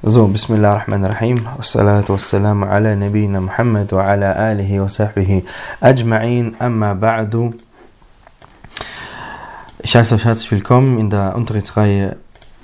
So, Bismillahirrahmanirrahim. Wassalatu wassalamu ala Nabiyyina Muhammad wa ala alihi wa sahbihi ajma'in. Amma ba'du. Ich heiße euch herzlich willkommen in der Unterrichtsreihe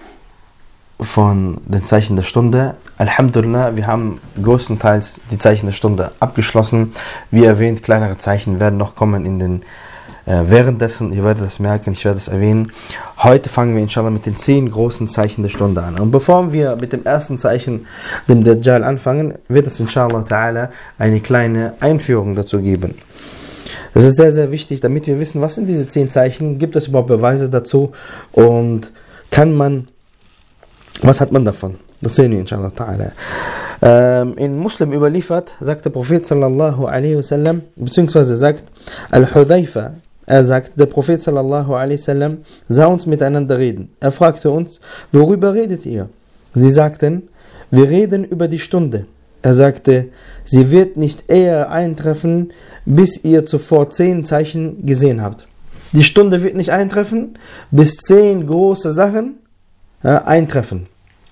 von den Zeichen der Stunde. Alhamdulillah, wir haben größtenteils die Zeichen der Stunde abgeschlossen. Wie erwähnt, kleinere Zeichen werden noch kommen in den währenddessen, ihr werdet das merken, ich werde es erwähnen. Heute fangen wir inshallah mit den 10 großen Zeichen der Stunde an. Und bevor wir mit dem ersten Zeichen, dem Dajjal, anfangen, wird es inshallah ta'ala eine kleine Einführung dazu geben. Das ist sehr, sehr wichtig, damit wir wissen, was sind diese 10 Zeichen, gibt es überhaupt Beweise dazu und was hat man davon? Das sehen wir inshallah ta'ala. In Muslim überliefert, sagt der Prophet sallallahu alaihi wasallam, beziehungsweise sagt Al-Hudhayfa, der Prophet sallallahu alaihi wasallam sah uns miteinander reden. Er fragte uns, worüber redet ihr? Sie sagten, wir reden über die Stunde. Er sagte, sie wird nicht eher eintreffen, bis ihr zuvor 10 Zeichen gesehen habt. Die Stunde wird nicht eintreffen, bis 10 große Sachen eintreffen.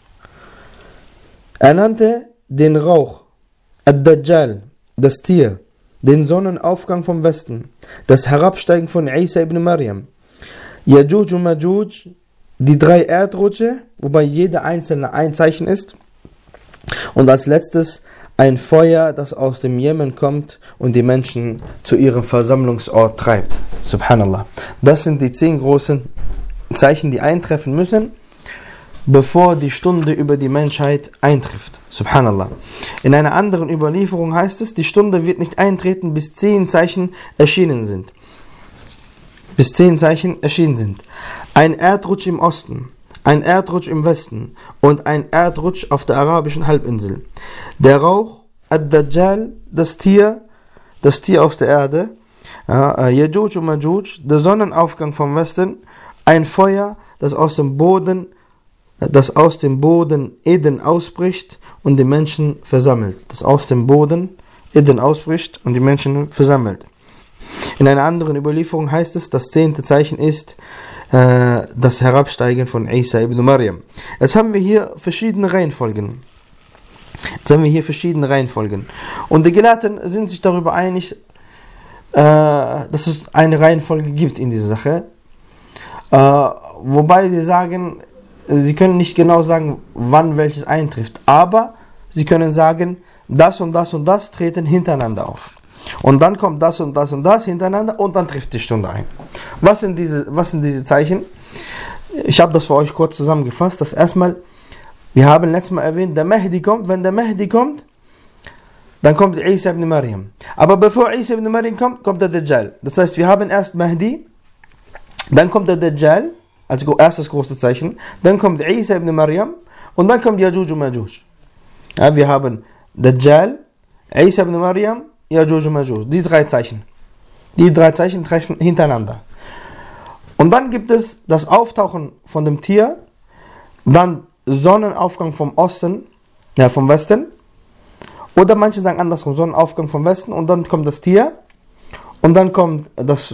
Er nannte den Rauch, Ad-Dajjal, das Tier, den Sonnenaufgang vom Westen, das Herabsteigen von Isa ibn Maryam, Yajuj und Majuj, die 3 Erdrutsche, wobei jeder einzelne ein Zeichen ist, und als letztes ein Feuer, das aus dem Jemen kommt und die Menschen zu ihrem Versammlungsort treibt. Subhanallah. Das sind die 10 großen Zeichen, die eintreffen müssen, bevor die Stunde über die Menschheit eintrifft. Subhanallah. In einer anderen Überlieferung heißt es, die Stunde wird nicht eintreten, bis 10 Zeichen erschienen sind. Bis 10 Zeichen erschienen sind. Ein Erdrutsch im Osten, ein Erdrutsch im Westen und ein Erdrutsch auf der arabischen Halbinsel. Der Rauch, Ad-Dajjal, das Tier aus der Erde, Yajuj und Majuj, der Sonnenaufgang vom Westen, ein Feuer, das aus dem Boden Eden ausbricht und die Menschen versammelt. Das aus dem Boden Eden ausbricht und die Menschen versammelt. In einer anderen Überlieferung heißt es, das 10. Zeichen ist das Herabsteigen von Isa ibn Maryam. Jetzt haben wir hier verschiedene Reihenfolgen. Und die Gelehrten sind sich darüber einig, dass es eine Reihenfolge gibt in dieser Sache. Wobei sie sagen, sie können nicht genau sagen, wann welches eintrifft, aber sie können sagen, das und das und das treten hintereinander auf. Und dann kommt das und das und das hintereinander und dann trifft die Stunde ein. Was sind diese Zeichen? Ich habe das für euch kurz zusammengefasst. Das erstmal, wir haben letztes Mal erwähnt, der Mahdi kommt. Wenn der Mahdi kommt, dann kommt Isa ibn Maryam. Aber bevor Isa ibn Maryam kommt, kommt der Dajjal. Das heißt, wir haben erst Mahdi, dann kommt der Dajjal, als erstes große Zeichen, dann kommt Isa ibn Maryam und dann kommt Yajuj und Majuj. Ja, wir haben Dajjal, Isa ibn Maryam, Yajuj und Majuj. Die 3 Zeichen. Die 3 Zeichen treffen hintereinander. Und dann gibt es das Auftauchen von dem Tier, dann Sonnenaufgang vom Westen. Oder manche sagen andersrum, Sonnenaufgang vom Westen und dann kommt das Tier. Und dann kommt das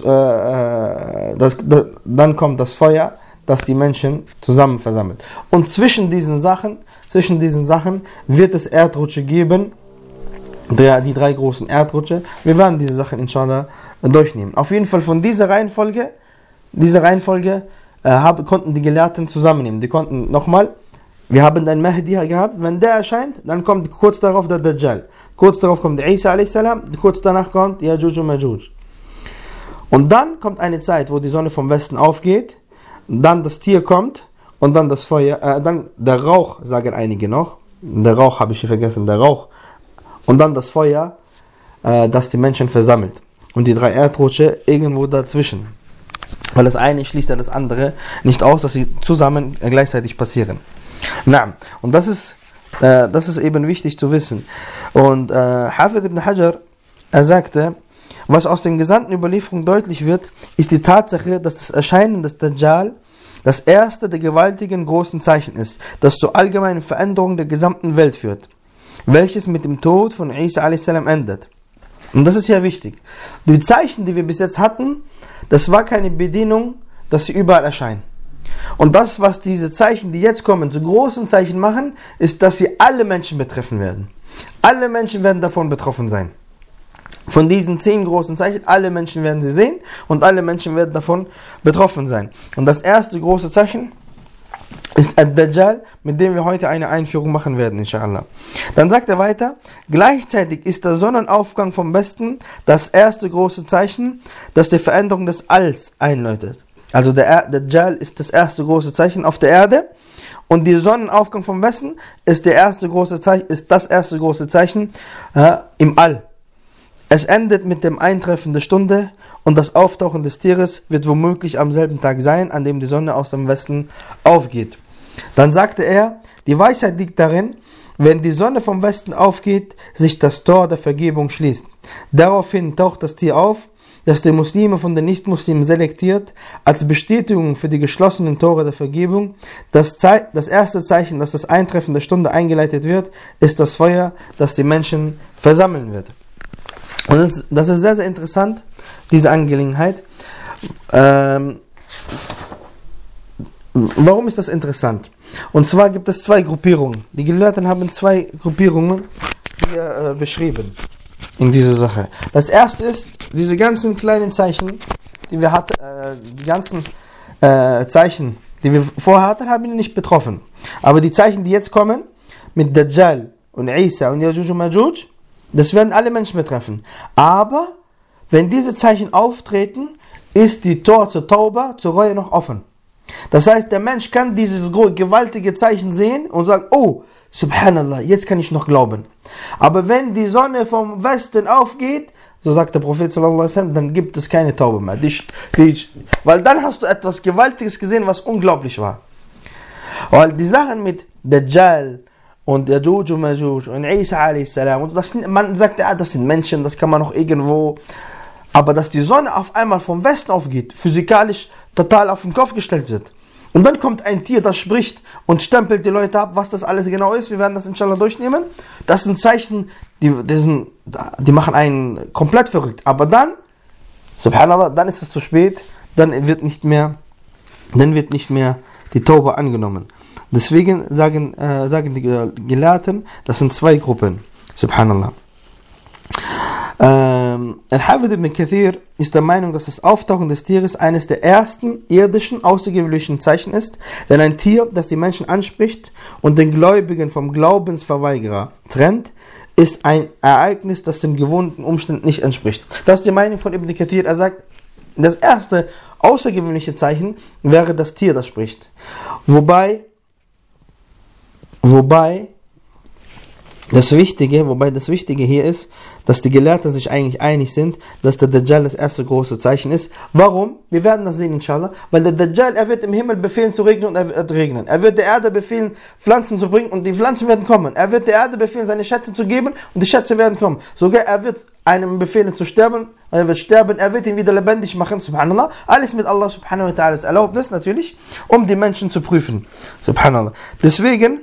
Feuer, das die Menschen zusammen versammelt. Und zwischen diesen Sachen wird es Erdrutsche geben, die 3 großen Erdrutsche. Wir werden diese Sachen inshallah durchnehmen. Auf jeden Fall von dieser Reihenfolge konnten die Gelehrten zusammennehmen. Die konnten nochmal, wir haben den Mahdi gehabt, wenn der erscheint, dann kommt kurz darauf der Dajjal. Kurz darauf kommt Isa a.s., kurz danach kommt Yajuj und Majuj. Und dann kommt eine Zeit, wo die Sonne vom Westen aufgeht, dann das Tier kommt und dann das Feuer, dann der Rauch, sagen einige noch. Der Rauch habe ich hier vergessen, der Rauch. Und dann das Feuer, das die Menschen versammelt. Und die 3 Erdrutsche irgendwo dazwischen. Weil das eine schließt ja das andere nicht aus, dass sie zusammen gleichzeitig passieren. Na, und das ist eben wichtig zu wissen. Und Hafid ibn Hajar, er sagte, was aus den gesamten Überlieferungen deutlich wird, ist die Tatsache, dass das Erscheinen des Dajjal das erste der gewaltigen großen Zeichen ist, das zur allgemeinen Veränderung der gesamten Welt führt, welches mit dem Tod von Isa a.s. endet. Und das ist ja wichtig. Die Zeichen, die wir bis jetzt hatten, das war keine Bedingung, dass sie überall erscheinen. Und das, was diese Zeichen, die jetzt kommen, zu großen Zeichen machen, ist, dass sie alle Menschen betreffen werden. Alle Menschen werden davon betroffen sein. Von diesen 10 großen Zeichen, alle Menschen werden sie sehen und alle Menschen werden davon betroffen sein. Und das erste große Zeichen ist Ad-Dajjal, mit dem wir heute eine Einführung machen werden, inshallah. Dann sagt er weiter, gleichzeitig ist der Sonnenaufgang vom Westen das erste große Zeichen, das die Veränderung des Alls einläutet. Also der Dajjal ist das erste große Zeichen auf der Erde und der Sonnenaufgang vom Westen ist das erste große Zeichen im All. Es endet mit dem Eintreffen der Stunde und das Auftauchen des Tieres wird womöglich am selben Tag sein, an dem die Sonne aus dem Westen aufgeht. Dann sagte er, die Weisheit liegt darin, wenn die Sonne vom Westen aufgeht, sich das Tor der Vergebung schließt. Daraufhin taucht das Tier auf, das die Muslime von den Nichtmuslimen selektiert, als Bestätigung für die geschlossenen Tore der Vergebung. Das erste Zeichen, dass das Eintreffen der Stunde eingeleitet wird, ist das Feuer, das die Menschen versammeln wird. Und das ist sehr, sehr interessant, diese Angelegenheit. Warum ist das interessant? Und zwar gibt es 2 Gruppierungen. Die Gelehrten haben 2 Gruppierungen hier beschrieben in dieser Sache. Das erste ist, diese ganzen kleinen Zeichen, die wir hatten, die ganzen Zeichen, die wir vorher hatten, haben ihn nicht betroffen. Aber die Zeichen, die jetzt kommen, mit Dajjal und Isa und Yajuj und Majuj, das werden alle Menschen betreffen. Aber wenn diese Zeichen auftreten, ist die Tor zur Tauba, zur Reue noch offen. Das heißt, der Mensch kann dieses gewaltige Zeichen sehen und sagen, oh, Subhanallah, jetzt kann ich noch glauben. Aber wenn die Sonne vom Westen aufgeht, so sagt der Prophet sallallahu alaihi wasallam, dann gibt es keine Tauba mehr. Weil dann hast du etwas Gewaltiges gesehen, was unglaublich war. Weil die Sachen mit Dajjal und Yajuj und Majuj und Isa a.s. und man sagt, ja, das sind Menschen, das kann man noch irgendwo. Aber dass die Sonne auf einmal vom Westen aufgeht, physikalisch total auf den Kopf gestellt wird. Und dann kommt ein Tier, das spricht und stempelt die Leute ab, was das alles genau ist. Wir werden das inshallah durchnehmen. Das sind Zeichen, die machen einen komplett verrückt. Aber dann, subhanallah, dann ist es zu spät, dann wird nicht mehr die Tauba angenommen. Deswegen sagen die Gelehrten, das sind 2 Gruppen. Subhanallah. Al-Hafidh ibn Kathir ist der Meinung, dass das Auftauchen des Tieres eines der ersten irdischen, außergewöhnlichen Zeichen ist, denn ein Tier, das die Menschen anspricht und den Gläubigen vom Glaubensverweigerer trennt, ist ein Ereignis, das den gewohnten Umständen nicht entspricht. Das ist die Meinung von Ibn Kathir. Er sagt, das erste außergewöhnliche Zeichen wäre das Tier, das spricht. Wobei das Wichtige hier ist, dass die Gelehrten sich eigentlich einig sind, dass der Dajjal das erste große Zeichen ist. Warum? Wir werden das sehen, inshallah. Weil der Dajjal, er wird im Himmel befehlen zu regnen und er wird regnen. Er wird der Erde befehlen, Pflanzen zu bringen und die Pflanzen werden kommen. Er wird der Erde befehlen, seine Schätze zu geben und die Schätze werden kommen. Sogar er wird einem befehlen zu sterben, er wird sterben, er wird ihn wieder lebendig machen, subhanallah. Alles mit Allah subhanahu wa ta'ala's Erlaubnis natürlich, um die Menschen zu prüfen. Subhanallah. Deswegen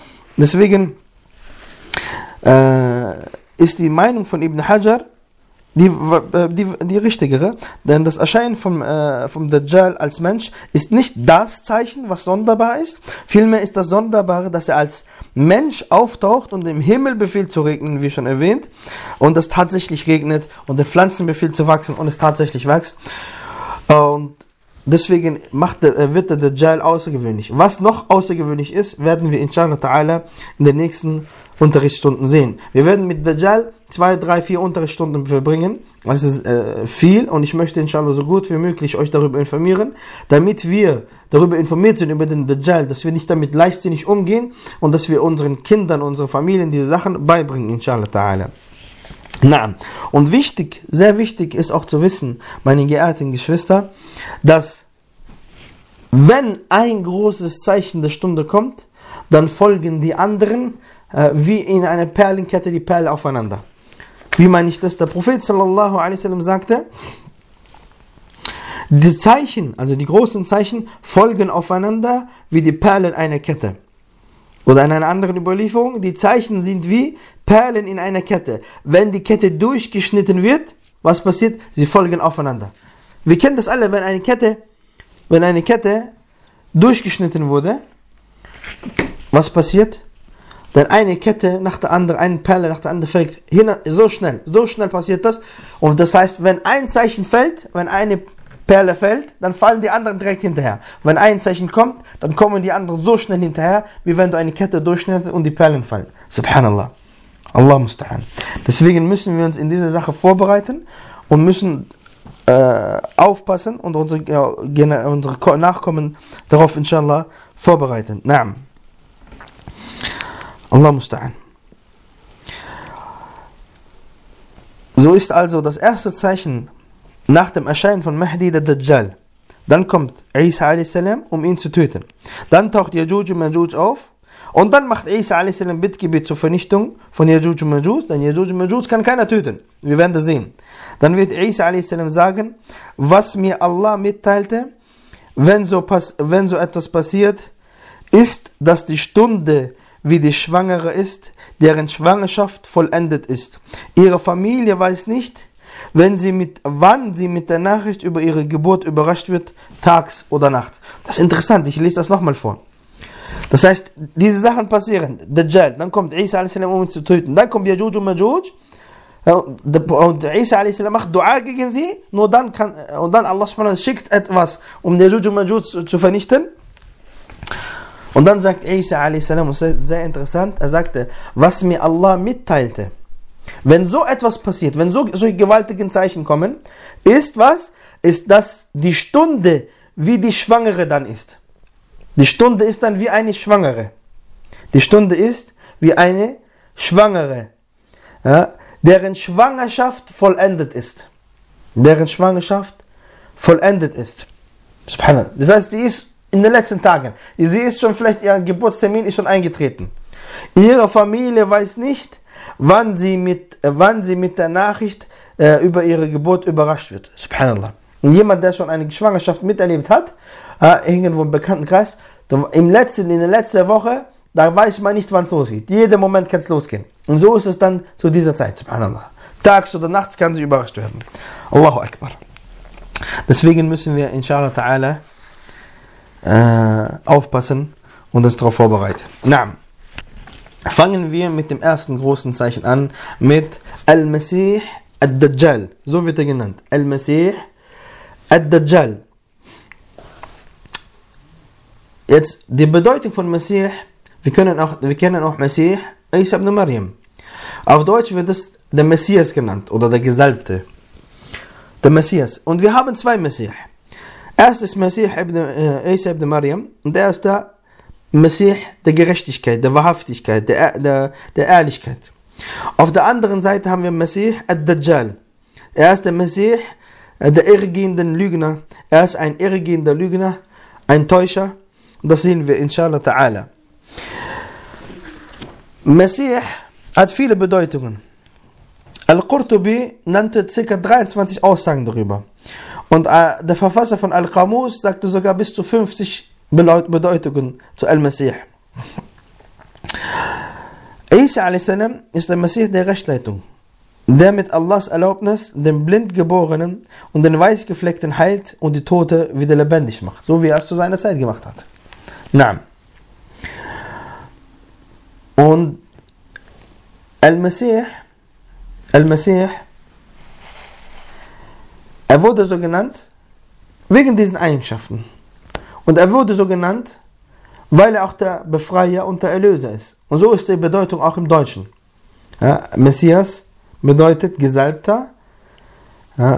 ist die Meinung von Ibn Hajar die richtigere, denn das Erscheinen vom Dajjal als Mensch ist nicht das Zeichen, was sonderbar ist. Vielmehr ist das Sonderbare, dass er als Mensch auftaucht und im Himmel befiehlt zu regnen, wie schon erwähnt, und es tatsächlich regnet und den Pflanzen befiehlt zu wachsen und es tatsächlich wächst. Und deswegen wird der Dajjal außergewöhnlich. Was noch außergewöhnlich ist, werden wir inshallah ta'ala in den nächsten Unterrichtsstunden sehen. Wir werden mit Dajjal 2, 3, 4 Unterrichtsstunden verbringen. Das ist viel und ich möchte inshallah so gut wie möglich euch darüber informieren, damit wir darüber informiert sind über den Dajjal, dass wir nicht damit leichtsinnig umgehen und dass wir unseren Kindern, unseren Familien diese Sachen beibringen, inshallah ta'ala. Na, und wichtig, sehr wichtig ist auch zu wissen, meine geehrten Geschwister, dass wenn ein großes Zeichen der Stunde kommt, dann folgen die anderen wie in einer Perlenkette die Perle aufeinander. Wie meine ich das? Der Prophet sallallahu alaihi wasallam sagte, die Zeichen, also die großen Zeichen, folgen aufeinander wie die Perlen einer Kette. Oder in einer anderen Überlieferung, die Zeichen sind wie Perlen in einer Kette. Wenn die Kette durchgeschnitten wird, was passiert? Sie folgen aufeinander. Wir kennen das alle, wenn eine Kette durchgeschnitten wurde, was passiert? Dann eine Kette nach der anderen, eine Perle nach der anderen fällt. So schnell passiert das. Und das heißt, wenn ein Zeichen fällt, wenn eine Perle fällt, dann fallen die anderen direkt hinterher. Wenn ein Zeichen kommt, dann kommen die anderen so schnell hinterher, wie wenn du eine Kette durchschnittst und die Perlen fallen. Subhanallah. Allah musta'an. Deswegen müssen wir uns in dieser Sache vorbereiten und müssen aufpassen und unsere Nachkommen darauf inshallah vorbereiten. Naam. Allah musta'an. So ist also das erste Zeichen nach dem Erscheinen von Mahdi der Dajjal. Dann kommt Isa a.s., um ihn zu töten. Dann taucht Yajuj und Majuj auf. Und dann macht Isa a.s. Bittgebet zur Vernichtung von Yajuj und Majuj. Denn Yajuj und Majuj kann keiner töten. Wir werden das sehen. Dann wird Isa a.s. sagen, was mir Allah mitteilte, wenn so etwas passiert, ist, dass die Stunde wie die Schwangere ist, deren Schwangerschaft vollendet ist. Ihre Familie weiß nicht, wann sie mit der Nachricht über ihre Geburt überrascht wird, tags oder nachts. Das ist interessant, ich lese das nochmal vor. Das heißt, diese Sachen passieren. Dajjal, dann kommt Isa a.s., um ihn zu töten. Dann kommt Yajuj und Majuj. Und Isa a.s. macht Dua gegen sie. Nur dann Allah subhanahu schickt etwas, um Yajuj und Majuj zu vernichten. Und dann sagt Isa a.s., und das ist sehr interessant, er sagte, was mir Allah mitteilte, wenn so etwas passiert, wenn solche gewaltigen Zeichen kommen, ist was? Ist, dass die Stunde wie die Schwangere dann ist. Die Stunde ist dann wie eine Schwangere. Die Stunde ist wie eine Schwangere, ja, deren Schwangerschaft vollendet ist. Deren Schwangerschaft vollendet ist. Subhanallah. Das heißt, die ist in den letzten Tagen. Sie ist schon vielleicht, ihr Geburtstermin ist schon eingetreten. Ihre Familie weiß nicht, wann sie mit der Nachricht über ihre Geburt überrascht wird. Subhanallah. Und jemand, der schon eine Schwangerschaft miterlebt hat, irgendwo im Bekanntenkreis, in der letzten Woche, da weiß man nicht, wann es losgeht. Jeden Moment kann es losgehen. Und so ist es dann zu dieser Zeit. Subhanallah. Tags oder nachts kann sie überrascht werden. Allahu Akbar. Deswegen müssen wir inshallah ta'ala aufpassen und uns darauf vorbereiten. Naam. Fangen wir mit dem ersten großen Zeichen an, mit Al-Masih Ad-Dajjal. So wird er genannt. Al-Masih Ad-Dajjal. Jetzt die Bedeutung von Masih, wir kennen auch Masih Isa ibn Maryam. Auf Deutsch wird es der Messias genannt oder der Gesalbte. Der Messias. Und wir haben zwei Messias. Erstes Messias Isa ibn Maryam und der ist der Messias der Gerechtigkeit, der Wahrhaftigkeit, der Ehrlichkeit. Auf der anderen Seite haben wir Messias Ad-Dajjal. Er ist der Messias der irregehenden Lügner. Er ist ein irregehender Lügner, ein Täuscher. Und das sehen wir inshallah ta'ala. Messias hat viele Bedeutungen. Al-Qurtubi nannte ca. 23 Aussagen darüber. Und der Verfasser von Al-Qamus sagte sogar bis zu 50 Bedeutungen zu Al-Masih. Isa a.s. ist der Messias der Rechtleitung, der mit Allahs Erlaubnis den Blindgeborenen und den Weißgefleckten heilt und die Tote wieder lebendig macht, so wie er es zu seiner Zeit gemacht hat. Naam. Und Al-Masih, er wurde so genannt wegen diesen Eigenschaften. Und er wurde so genannt, weil er auch der Befreier und der Erlöser ist. Und so ist die Bedeutung auch im Deutschen. Ja, Messias bedeutet Gesalbter. Ja,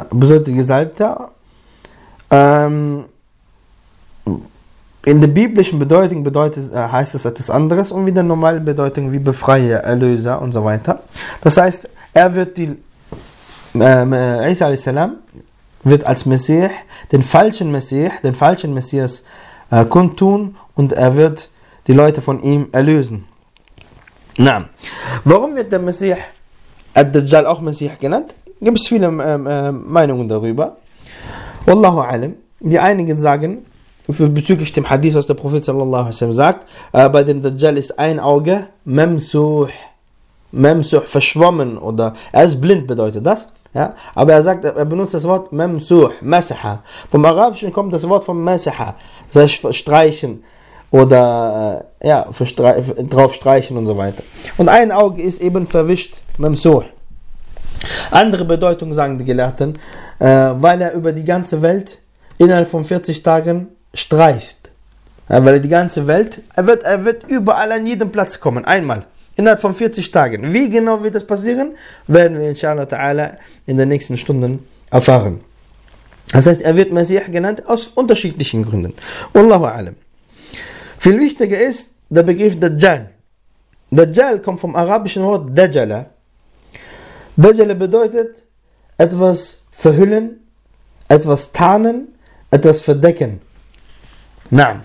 in der biblischen Bedeutung heißt es etwas anderes und in der normalen Bedeutung wie Befreier, Erlöser und so weiter. Das heißt, er wird Isa a.s. wird als Messias den falschen Messias kundtun und er wird die Leute von ihm erlösen. Na, warum wird der Messias Ad-Dajjal auch Messias genannt? Gibt es viele Meinungen darüber. Wallahu alam. Die einigen sagen, bezüglich dem Hadith, was der Prophet sallallahu alaihi wasallam sagt, bei dem Dajjal ist ein Auge Memsuh, verschwommen, oder er ist blind, bedeutet das. Ja? Aber er benutzt das Wort Mamsuh, Masaha. Vom Arabischen kommt das Wort von Masaha, das heißt streichen oder drauf streichen und so weiter. Und ein Auge ist eben verwischt, Mamsuh. Andere Bedeutung sagen die Gelehrten, weil er über die ganze Welt innerhalb von 40 Tagen streift. Ja, weil er die ganze Welt, er wird überall an jedem Platz kommen, einmal. Innerhalb von 40 Tagen. Wie genau wird das passieren, werden wir inshallah ta'ala in den nächsten Stunden erfahren. Das heißt, er wird Messiah genannt aus unterschiedlichen Gründen. Wallahu a'lam. Viel wichtiger ist der Begriff Dajjal. Dajjal kommt vom arabischen Wort Dajjala. Dajjal bedeutet etwas verhüllen, etwas tarnen, etwas verdecken. Naam.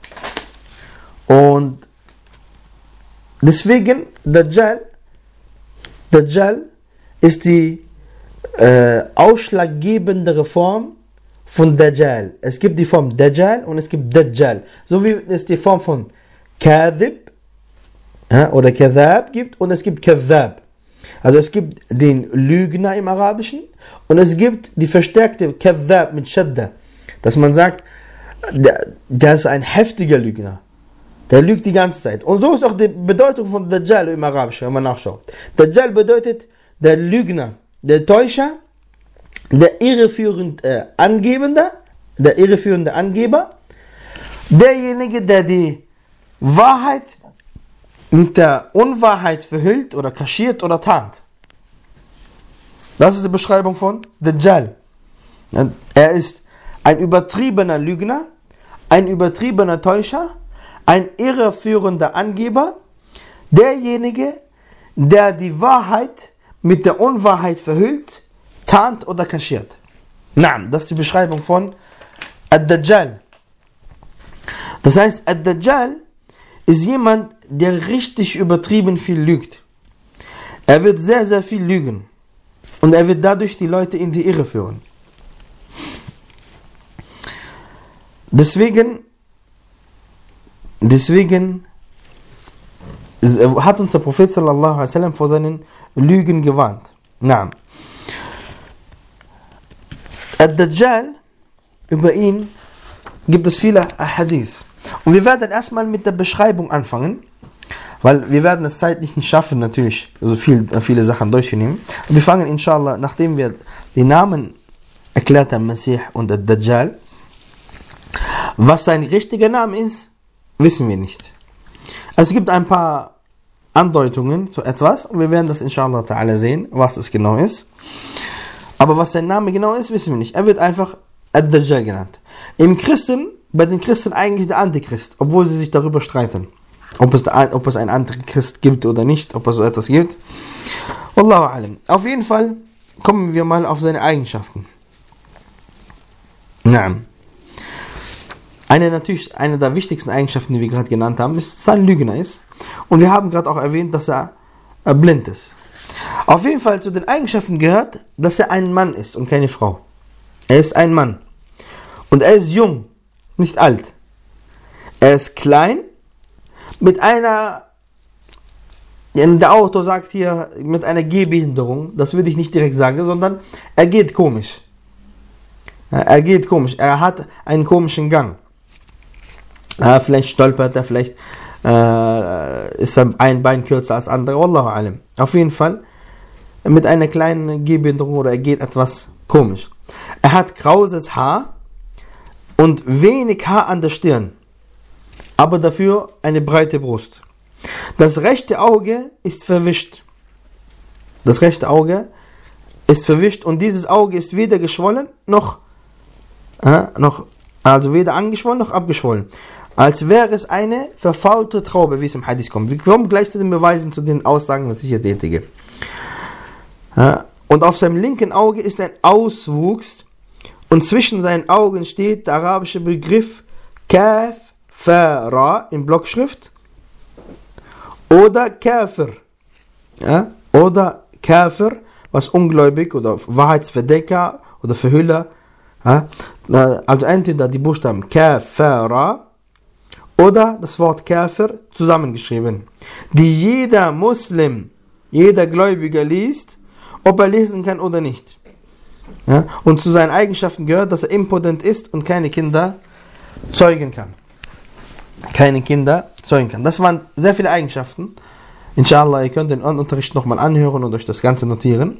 Und deswegen, Dajjal ist die ausschlaggebende Form von Dajjal. Es gibt die Form Dajjal und es gibt Dajjal. So wie es die Form von Kadhib oder Kadhab gibt und es gibt Kadhab. Also es gibt den Lügner im Arabischen und es gibt die verstärkte Kadhab mit Shadda. Dass man sagt, der ist ein heftiger Lügner. Der lügt die ganze Zeit. Und so ist auch die Bedeutung von Dajjal im Arabischen, wenn man nachschaut. Dajjal bedeutet der Lügner, der Täuscher, der irreführende Angeber, derjenige, der die Wahrheit mit der Unwahrheit verhüllt oder kaschiert oder tarnt. Das ist die Beschreibung von Dajjal. Er ist ein übertriebener Lügner, ein übertriebener Täuscher, ein irreführender Angeber, derjenige, der die Wahrheit mit der Unwahrheit verhüllt, tarnt oder kaschiert. Naam, das ist die Beschreibung von Ad-Dajjal. Das heißt, Ad-Dajjal ist jemand, der richtig übertrieben viel lügt. Er wird sehr, sehr viel lügen. Und er wird dadurch die Leute in die Irre führen. Deswegen hat uns der Prophet sallallahu alaihi wasallam vor seinen Lügen gewarnt. Naam. Ad-Dajjal, über ihn gibt es viele Hadith. Und wir werden erstmal mit der Beschreibung anfangen, weil wir werden es zeitlich nicht schaffen, natürlich so viele Sachen durchzunehmen. Und wir fangen inshallah, nachdem wir die Namen erklärt haben, Messiah und Ad-Dajjal. Was sein richtiger Name ist, wissen wir nicht. Es gibt ein paar Andeutungen zu etwas und wir werden das inshallah ta'ala sehen, was es genau ist. Aber was sein Name genau ist, wissen wir nicht. Er wird einfach Ad-Dajjal genannt. Bei den Christen eigentlich der Antichrist, obwohl sie sich darüber streiten. Ob es einen Antichrist gibt oder nicht, ob es so etwas gibt. Wallahu alam. Auf jeden Fall kommen wir mal auf seine Eigenschaften. Naam. Eine der wichtigsten Eigenschaften, die wir gerade genannt haben, ist, dass er ein Lügner ist. Und wir haben gerade auch erwähnt, dass er blind ist. Auf jeden Fall zu den Eigenschaften gehört, dass er ein Mann ist und keine Frau. Er ist ein Mann. Und er ist jung, nicht alt. Er ist klein, mit einer, der Autor sagt hier, mit einer Gehbehinderung. Das würde ich nicht direkt sagen, sondern er geht komisch. Er hat einen komischen Gang. Vielleicht stolpert er, vielleicht ist ein Bein kürzer als andere. Wallahu alam. Auf jeden Fall mit einer kleinen Gehbehinderung oder er geht etwas komisch. Er hat krauses Haar und wenig Haar an der Stirn, aber dafür eine breite Brust. Das rechte Auge ist verwischt. Und dieses Auge ist weder geschwollen also weder angeschwollen noch abgeschwollen. Als wäre es eine verfaulte Traube, wie es im Hadith kommt. Wir kommen gleich zu den Beweisen, zu den Aussagen, was ich hier tätige. Und auf seinem linken Auge ist ein Auswuchs und zwischen seinen Augen steht der arabische Begriff Kaf, Fa, Ra in Blockschrift oder Kafir. Oder Kafir, was ungläubig oder Wahrheitsverdecker oder Verhüller. Also entweder die Buchstaben Kaf, Fa, Ra oder das Wort Kafir zusammengeschrieben, die jeder Muslim, jeder Gläubiger liest, ob er lesen kann oder nicht. Ja? Und zu seinen Eigenschaften gehört, dass er impotent ist und keine Kinder zeugen kann. Das waren sehr viele Eigenschaften. Inshallah, ihr könnt den Unterricht nochmal anhören und euch das Ganze notieren.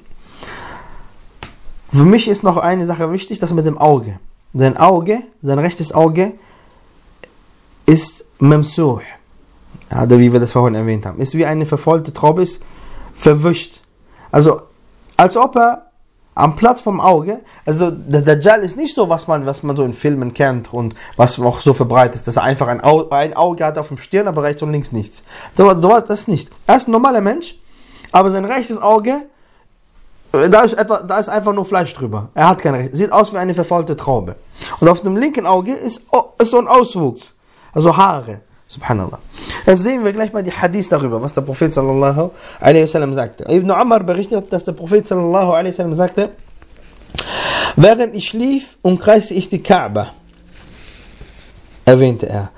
Für mich ist noch eine Sache wichtig, das mit dem Auge. Sein rechtes Auge ist Mamsuh. Ja, wie wir das vorhin erwähnt haben. Ist wie eine verfaulte Traube, ist verwischt. Also, als ob er am Platz vom Auge, also der Dajjal ist nicht so, was man so in Filmen kennt und was auch so verbreitet ist, dass er einfach ein Auge hat auf dem Stirn, aber rechts und links nichts. So, das nicht. Er ist ein normaler Mensch, aber sein rechtes Auge, da ist einfach nur Fleisch drüber. Er hat kein Recht. Sieht aus wie eine verfaulte Traube. Und auf dem linken Auge ist so ein Auswuchs, also Haare. Subhanallah. Jetzt sehen wir gleich mal die Hadith darüber, was der Prophet sallallahu alaihi wasallam sagte. Ibn Umar berichtet, dass der Prophet sallallahu alaihi wasallam sagte: Während ich schlief, umkreiste ich die Kaaba. Erwähnte er.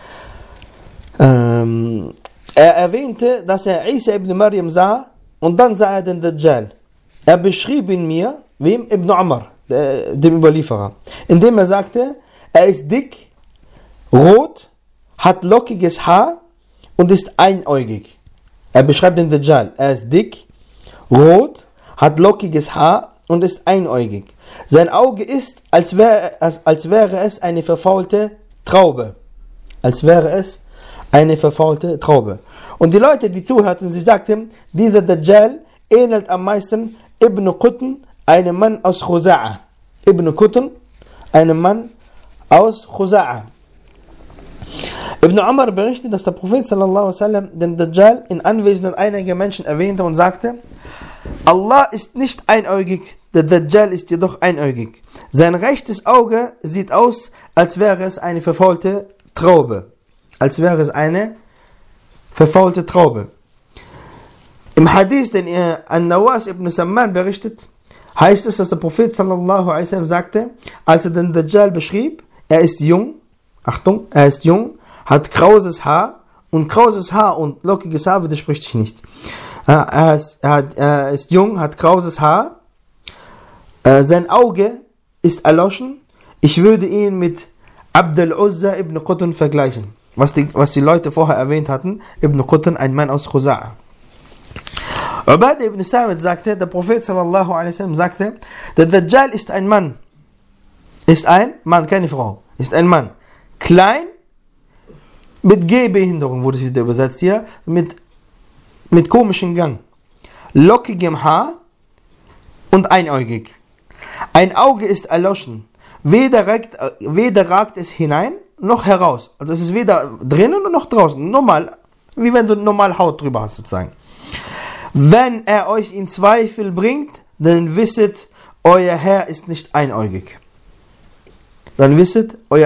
Er erwähnte, dass er Isa ibn Maryam sah und dann sah er den Dajjal. Er beschrieb ihn mir, wem? Ibn Umar, dem Überlieferer, indem er sagte, er ist dick, rot, hat lockiges Haar und ist einäugig. Er beschreibt den Dajjal. Er ist dick, rot, hat lockiges Haar und ist einäugig. Sein Auge ist, als wäre es eine verfaulte Traube. Und die Leute, die zuhörten, sie sagten, dieser Dajjal ähnelt am meisten Ibn Qutn, einem Mann aus Khuza'a. Ibn Umar berichtet, dass der Prophet sallallahu alaihi wasallam den Dajjal in Anwesenheit einiger Menschen erwähnte und sagte: Allah ist nicht einäugig, der Dajjal ist jedoch einäugig. Sein rechtes Auge sieht aus, als wäre es eine verfaulte Traube. Im Hadith, den An-Nawas ibn Samman berichtet, heißt es, dass der Prophet sallallahu alaihi wasallam sagte, als er den Dajjal beschrieb, er ist jung, hat krauses Haar und lockiges Haar widerspricht sich nicht. Er ist jung, hat krauses Haar, sein Auge ist erloschen. Ich würde ihn mit Abd al-Uzza ibn Qutn vergleichen, was die Leute vorher erwähnt hatten. Ibn Qutn, ein Mann aus Khuza'a. Ubadah ibn Samit sagte, der Prophet sallallahu alaihi wasallam sagte, der Dajjal ist ein Mann. Ist ein Mann, keine Frau. Ist ein Mann. Klein, mit Gehbehinderung wurde es wieder übersetzt hier, mit komischem Gang, lockigem Haar und einäugig. Ein Auge ist erloschen, weder ragt es hinein noch heraus. Also es ist weder drinnen noch draußen, normal, wie wenn du normal Haut drüber hast sozusagen. Wenn er euch in Zweifel bringt, dann wisset, euer Herr ist nicht einäugig. Und das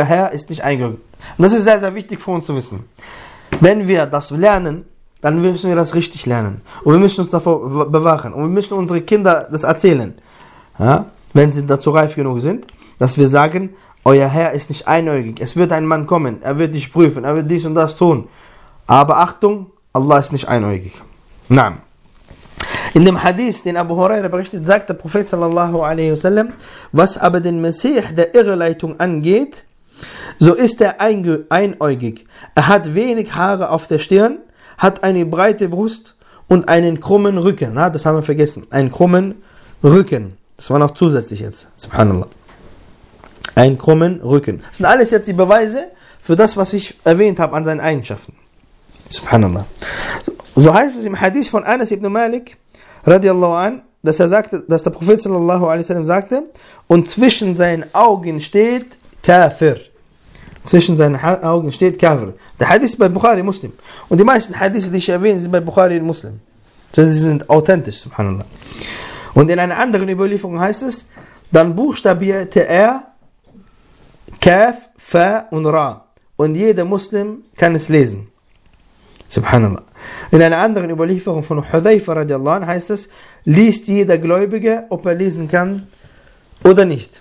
ist sehr, sehr wichtig für uns zu wissen. Wenn wir das lernen, dann müssen wir das richtig lernen. Und wir müssen uns davor bewahren. Und wir müssen unsere Kinder das erzählen. Ja? Wenn sie dazu reif genug sind, dass wir sagen, euer Herr ist nicht einäugig. Es wird ein Mann kommen, er wird dich prüfen, er wird dies und das tun. Aber Achtung, Allah ist nicht einäugig. Naam. In dem Hadith, den Abu Huraira berichtet, sagt der Prophet sallallahu alaihi wasallam, was aber den Messiah der Irreleitung angeht, so ist er einäugig. Er hat wenig Haare auf der Stirn, hat eine breite Brust und einen krummen Rücken. Na, das haben wir vergessen. Einen krummen Rücken. Das war noch zusätzlich jetzt. Subhanallah. Einen krummen Rücken. Das sind alles jetzt die Beweise für das, was ich erwähnt habe an seinen Eigenschaften. Subhanallah. So heißt es im Hadith von Anas ibn Malik, radiallahu an, dass er sagte, dass der Prophet sallallahu alaihi wasallam sagte, und zwischen seinen Augen steht Kafir. Zwischen seinen Augen steht Kafir. Der Hadith ist bei Bukhari Muslim. Und die meisten Hadithe, die ich erwähne, sind bei Bukhari und Muslim. Das heißt, sie sind authentisch, subhanallah. Und in einer anderen Überlieferung heißt es, dann buchstabierte er Kaf, Fa und Ra. Und jeder Muslim kann es lesen. Subhanallah. In einer anderen Überlieferung von Hudhayfa radiallahu anh heißt es, liest jeder Gläubige, ob er lesen kann oder nicht.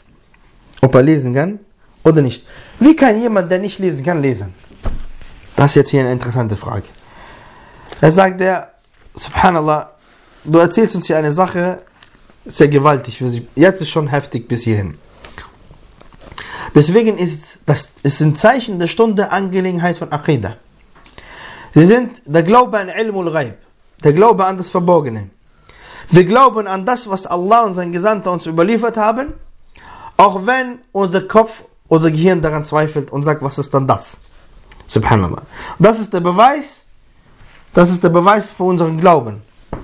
Wie kann jemand, der nicht lesen kann, lesen? Das ist jetzt hier eine interessante Frage. Da sagt er, Subhanallah, du erzählst uns hier eine Sache, sehr gewaltig für sie. Jetzt ist schon heftig bis hierhin. Deswegen ist es ein Zeichen der Stunde Angelegenheit von Aqidah. Sie sind der Glaube an Ilmul Ghaib, der Glaube an das Verborgene. Wir glauben an das, was Allah und sein Gesandter uns überliefert haben, auch wenn unser Kopf, unser Gehirn daran zweifelt und sagt, was ist dann das? Subhanallah. Das ist der Beweis für unseren Glauben.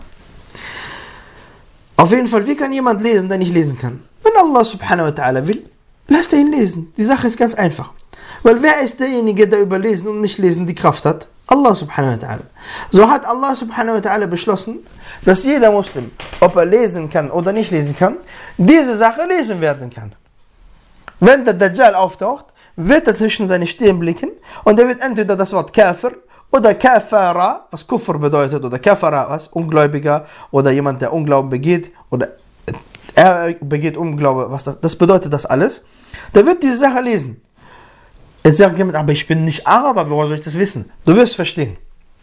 Auf jeden Fall, wie kann jemand lesen, der nicht lesen kann? Wenn Allah subhanahu wa ta'ala will, lasst er ihn lesen. Die Sache ist ganz einfach. Weil wer ist derjenige, der über Lesen und nicht Lesen die Kraft hat? Allah subhanahu wa ta'ala. So hat Allah subhanahu wa ta'ala beschlossen, dass jeder Muslim, ob er lesen kann oder nicht lesen kann, diese Sache lesen werden kann. Wenn der Dajjal auftaucht, wird er zwischen seine Stirn blicken und er wird entweder das Wort Kafir oder Kafara, was Kufr bedeutet, oder Kafara, was Ungläubiger oder jemand, der Unglauben begeht, oder er begeht Unglaube, was das bedeutet das alles. Der wird diese Sache lesen. Jetzt sagt jemand, aber ich bin nicht Araber, woher soll ich das wissen? Du wirst verstehen.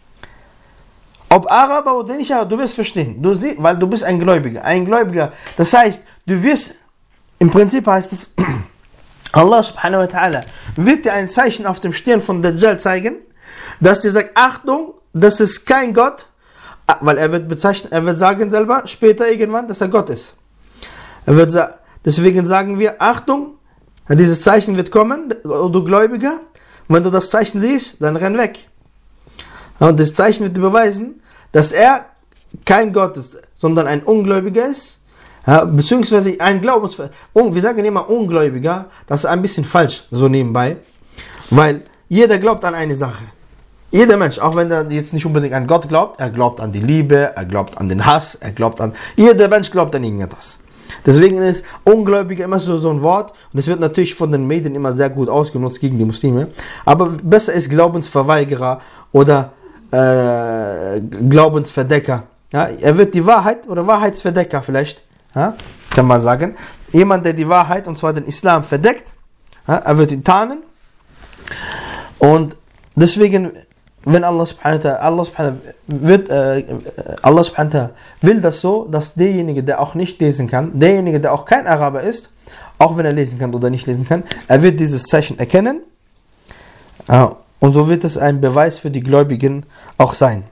Ob Araber oder nicht Araber, du wirst verstehen. Weil du bist ein Gläubiger. Ein Gläubiger, das heißt, du wirst, im Prinzip heißt es, Allah subhanahu wa ta'ala wird dir ein Zeichen auf dem Stirn von Dajjal zeigen, dass dir sagt, Achtung, das ist kein Gott, weil er wird sagen selber, später irgendwann, dass er Gott ist. Deswegen sagen wir, Achtung, dieses Zeichen wird kommen, du Gläubiger, wenn du das Zeichen siehst, dann renn weg. Und das Zeichen wird dir beweisen, dass er kein Gott ist, sondern ein Ungläubiger ist, beziehungsweise ein wir sagen immer Ungläubiger, das ist ein bisschen falsch, so nebenbei, weil jeder glaubt an eine Sache. Jeder Mensch, auch wenn er jetzt nicht unbedingt an Gott glaubt, er glaubt an die Liebe, er glaubt an den Hass, jeder Mensch glaubt an irgendetwas. Deswegen ist Ungläubiger immer so ein Wort, und es wird natürlich von den Medien immer sehr gut ausgenutzt gegen die Muslime, aber besser ist Glaubensverweigerer oder Glaubensverdecker. Ja, er wird die Wahrheit oder Wahrheitsverdecker vielleicht, ja, kann man sagen. Jemand, der die Wahrheit, und zwar den Islam, verdeckt, ja, er wird ihn tarnen. Und deswegen, wenn Allah subhanahu wa ta'ala will das so, dass derjenige, der auch nicht lesen kann, derjenige, der auch kein Araber ist, auch wenn er lesen kann oder nicht lesen kann, er wird dieses Zeichen erkennen. Und so wird es ein Beweis für die Gläubigen auch sein.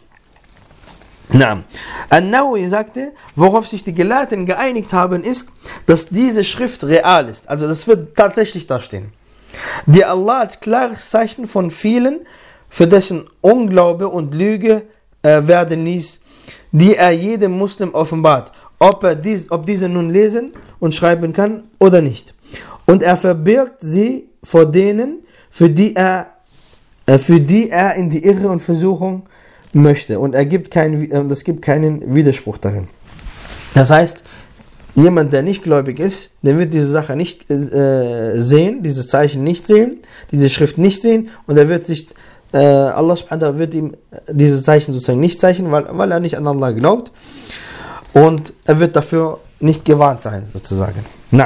An-Nawawi sagte, worauf sich die Gelehrten geeinigt haben, ist, dass diese Schrift real ist. Also das wird tatsächlich da stehen. Die Allah als klares Zeichen von vielen, für dessen Unglaube und Lüge werden ließ, die er jedem Muslim offenbart, ob diese nun lesen und schreiben kann oder nicht. Und er verbirgt sie vor denen, für die er in die Irre und Versuchung möchte. Und es gibt keinen Widerspruch darin. Das heißt, jemand, der nicht gläubig ist, der wird diese Sache nicht sehen, dieses Zeichen nicht sehen, diese Schrift nicht sehen, und er wird sich Allah subhanahu wa ta'ala wird ihm diese Zeichen sozusagen nicht zeichnen, weil er nicht an Allah glaubt, und er wird dafür nicht gewarnt sein, sozusagen.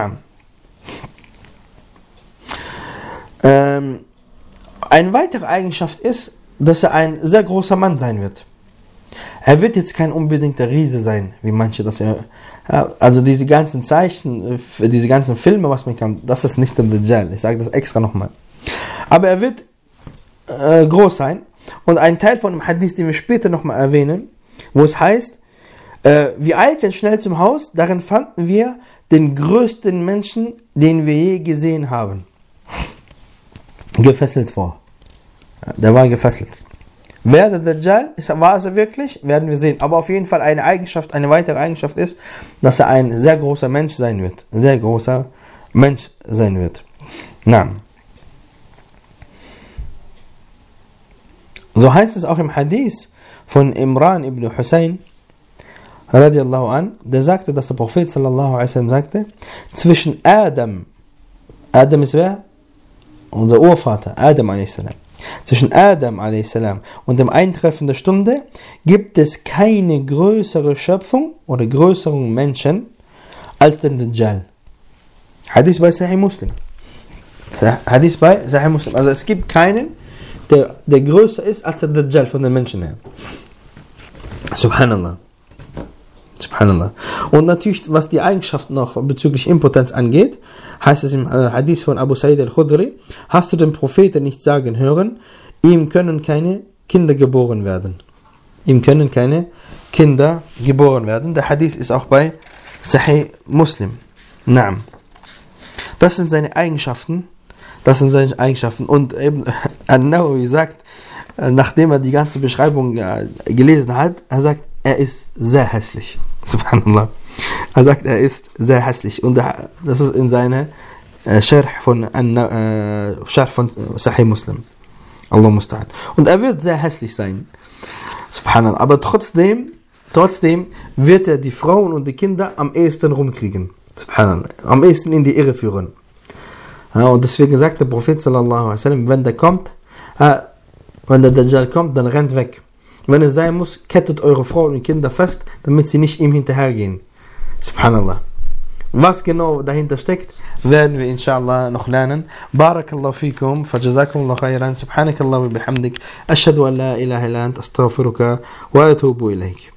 Eine weitere Eigenschaft ist, dass er ein sehr großer Mann sein wird. Er wird jetzt kein unbedingter Riese sein, wie manche das also diese ganzen Zeichen, diese ganzen Filme, was man kann, das ist nicht der Dajjal. Ich sage das extra nochmal. Aber er wird groß sein. Und ein Teil von dem Hadith, den wir später nochmal erwähnen, wo es heißt, wir eilten schnell zum Haus, darin fanden wir den größten Menschen, den wir je gesehen haben, gefesselt vor. Der war gefesselt. Wer der Dajjal ist, war es wirklich, werden wir sehen. Aber auf jeden Fall eine weitere Eigenschaft ist, dass er ein sehr großer Mensch sein wird. Ein sehr großer Mensch sein wird. So heißt es auch im Hadith von Imran ibn Hussein radiallahu an, der sagte, dass der Prophet sallallahu alaihi wasallam sagte, zwischen Adam ist wer? Unser Urvater, Adam a.s. Zwischen Adam a.s. und dem Eintreffen der Stunde gibt es keine größere Schöpfung oder größeren Menschen als den Dajjal. Hadith bei Sahih Muslim. Also es gibt keinen, der größer ist als der Dajjal von den Menschen her. Subhanallah. Subhanallah. Und natürlich, was die Eigenschaften noch bezüglich Impotenz angeht, heißt es im Hadith von Abu Sa'id al-Khudri, hast du den Propheten nicht sagen hören, ihm können keine Kinder geboren werden. Ihm können keine Kinder geboren werden. Der Hadith ist auch bei Sahih Muslim. Naam. Das sind seine Eigenschaften. Und eben An-Nawawi sagt, nachdem er die ganze Beschreibung gelesen hat, er sagt, er ist sehr hässlich. Subhanallah. Er sagt, er ist sehr hässlich. Und das ist in seiner Sharh von Sahih Muslim. Allah musta'an. Und er wird sehr hässlich sein. Subhanallah. Aber trotzdem wird er die Frauen und die Kinder am ehesten rumkriegen. Subhanallah. Am ehesten in die Irre führen. Ja, und deswegen sagt der Prophet sallallahu alaihi wasallam, wenn der Dajjal kommt, dann rennt weg. Wenn es sein muss, kettet eure Frauen und Kinder fest, damit sie nicht ihm hinterhergehen. Subhanallah. Was genau dahinter steckt, werden wir inshallah noch lernen. Barakallahu fikum, fajazakumullahu khairan, subhanakallahu wa bihamdik, ashhadu an la ilaha illa anta astaghfiruka wa atubu ilayk.